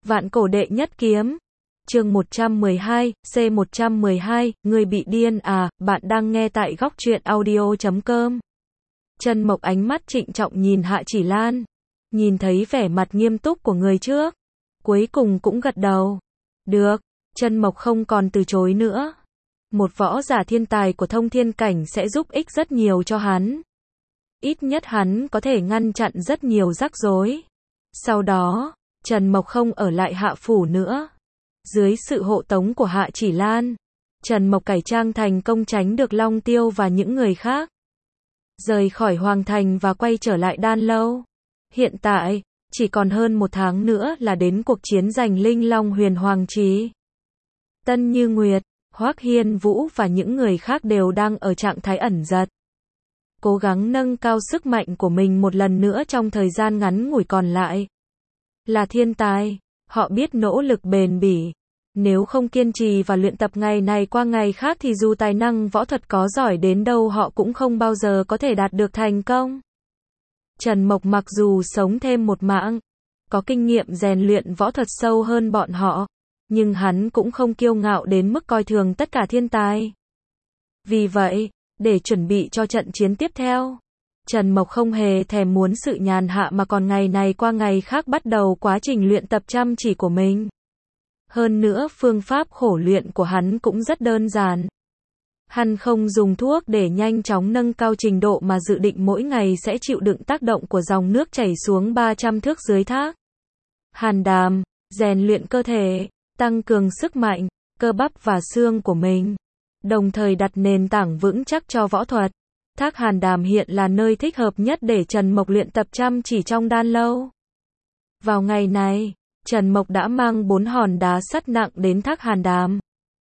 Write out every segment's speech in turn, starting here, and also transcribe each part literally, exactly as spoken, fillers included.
Vạn cổ đệ nhất kiếm. Chương một trăm mười hai, C một trăm mười hai, người bị điên à, bạn đang nghe tại góc truyện audio chấm com. Trần Mộc ánh mắt trịnh trọng nhìn Hạ Chỉ Lan. Nhìn thấy vẻ mặt nghiêm túc của người trước. Cuối cùng cũng gật đầu. Được, Trần Mộc không còn từ chối nữa. Một võ giả thiên tài của thông thiên cảnh sẽ giúp ích rất nhiều cho hắn. Ít nhất hắn có thể ngăn chặn rất nhiều rắc rối. Sau đó, Trần Mộc không ở lại Hạ Phủ nữa. Dưới sự hộ tống của Hạ Chỉ Lan, Trần Mộc cải trang thành công tránh được Long Tiêu và những người khác. Rời khỏi Hoàng Thành và quay trở lại Đan Lâu. Hiện tại, chỉ còn hơn một tháng nữa là đến cuộc chiến giành Linh Long Huyền Hoàng Trì. Tân Như Nguyệt, Hoắc Hiên Vũ và những người khác đều đang ở trạng thái ẩn giật. Cố gắng nâng cao sức mạnh của mình một lần nữa trong thời gian ngắn ngủi còn lại. Là thiên tài, họ biết nỗ lực bền bỉ. Nếu không kiên trì và luyện tập ngày này qua ngày khác thì dù tài năng võ thuật có giỏi đến đâu họ cũng không bao giờ có thể đạt được thành công. Trần Mộc mặc dù sống thêm một mạng, có kinh nghiệm rèn luyện võ thuật sâu hơn bọn họ, nhưng hắn cũng không kiêu ngạo đến mức coi thường tất cả thiên tài. Vì vậy, để chuẩn bị cho trận chiến tiếp theo, Trần Mộc không hề thèm muốn sự nhàn hạ mà còn ngày này qua ngày khác bắt đầu quá trình luyện tập chăm chỉ của mình. Hơn nữa phương pháp khổ luyện của hắn cũng rất đơn giản. Hắn không dùng thuốc để nhanh chóng nâng cao trình độ mà dự định mỗi ngày sẽ chịu đựng tác động của dòng nước chảy xuống ba trăm thước dưới thác. Hàn đàm, rèn luyện cơ thể, tăng cường sức mạnh, cơ bắp và xương của mình, đồng thời đặt nền tảng vững chắc cho võ thuật. Thác Hàn Đàm hiện là nơi thích hợp nhất để Trần Mộc luyện tập chăm chỉ trong Đan Lâu. Vào ngày này, Trần Mộc đã mang bốn hòn đá sắt nặng đến Thác Hàn Đàm.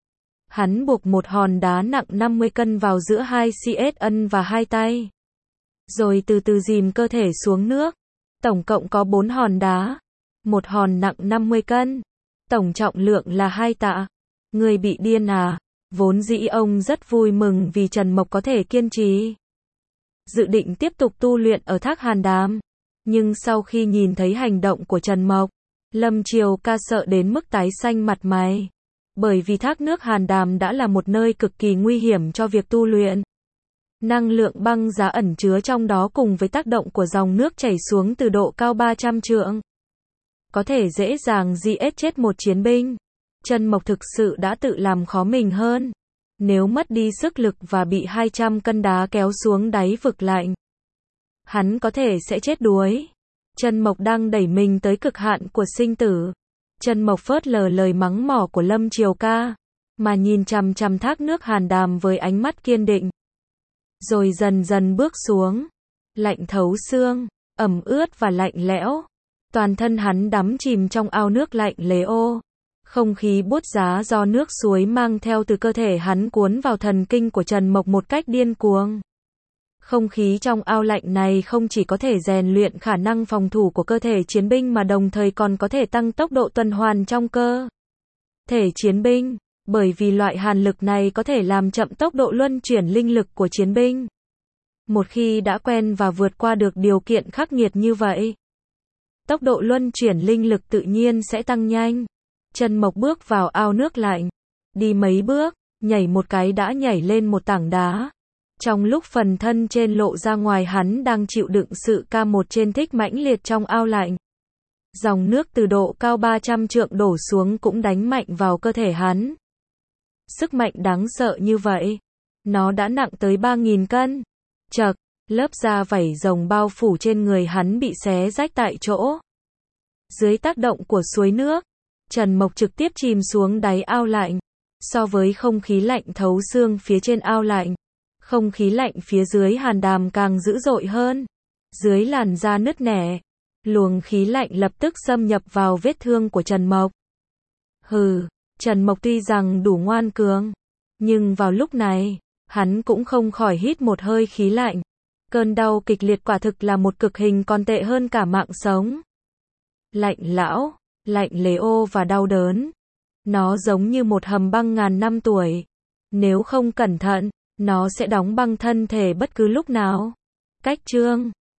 Hắn buộc một hòn đá nặng năm mươi cân vào giữa hai chiếc ân và hai tay. Rồi từ từ dìm cơ thể xuống nước. Tổng cộng có bốn hòn đá. Một hòn nặng năm mươi cân. Tổng trọng lượng là hai tạ. Người bị điên à? Vốn dĩ ông rất vui mừng vì Trần Mộc có thể kiên trì. Dự định tiếp tục tu luyện ở Thác Hàn Đàm. Nhưng sau khi nhìn thấy hành động của Trần Mộc, Lâm Triều Ca sợ đến mức tái xanh mặt mày. Bởi vì thác nước Hàn Đàm đã là một nơi cực kỳ nguy hiểm cho việc tu luyện. Năng lượng băng giá ẩn chứa trong đó cùng với tác động của dòng nước chảy xuống từ độ cao ba trăm trượng. Có thể dễ dàng giết chết một chiến binh. Trần Mộc thực sự đã tự làm khó mình hơn. Nếu mất đi sức lực và bị hai trăm cân đá kéo xuống đáy vực lạnh, hắn có thể sẽ chết đuối. Trần Mộc đang đẩy mình tới cực hạn của sinh tử. Trần Mộc phớt lờ lời mắng mỏ của Lâm Triều Ca, mà nhìn chằm chằm thác nước Hàn Đàm với ánh mắt kiên định. Rồi dần dần bước xuống. Lạnh thấu xương, ẩm ướt và lạnh lẽo. Toàn thân hắn đắm chìm trong ao nước lạnh lẽo. Không khí buốt giá do nước suối mang theo từ cơ thể hắn cuốn vào thần kinh của Trần Mộc một cách điên cuồng. Không khí trong ao lạnh này không chỉ có thể rèn luyện khả năng phòng thủ của cơ thể chiến binh mà đồng thời còn có thể tăng tốc độ tuần hoàn trong cơ thể chiến binh, bởi vì loại hàn lực này có thể làm chậm tốc độ luân chuyển linh lực của chiến binh. Một khi đã quen và vượt qua được điều kiện khắc nghiệt như vậy, tốc độ luân chuyển linh lực tự nhiên sẽ tăng nhanh. Trần Mộc bước vào ao nước lạnh, đi mấy bước, nhảy một cái đã nhảy lên một tảng đá. Trong lúc phần thân trên lộ ra ngoài hắn đang chịu đựng sự ca một trên thích mãnh liệt trong ao lạnh. Dòng nước từ độ cao ba trăm trượng đổ xuống cũng đánh mạnh vào cơ thể hắn. Sức mạnh đáng sợ như vậy. Nó đã nặng tới ba nghìn cân. Chậc, lớp da vảy rồng bao phủ trên người hắn bị xé rách tại chỗ. Dưới tác động của suối nước, Trần Mộc trực tiếp chìm xuống đáy ao lạnh. So với không khí lạnh thấu xương phía trên ao lạnh, không khí lạnh phía dưới Hàn Đàm càng dữ dội hơn. Dưới làn da nứt nẻ, luồng khí lạnh lập tức xâm nhập vào vết thương của Trần Mộc. Hừ, Trần Mộc tuy rằng đủ ngoan cường, nhưng vào lúc này, hắn cũng không khỏi hít một hơi khí lạnh. Cơn đau kịch liệt quả thực là một cực hình còn tệ hơn cả mạng sống. Lạnh lão, lạnh lẽo và đau đớn. Nó giống như một hầm băng ngàn năm tuổi. Nếu không cẩn thận, nó sẽ đóng băng thân thể bất cứ lúc nào. Cách chương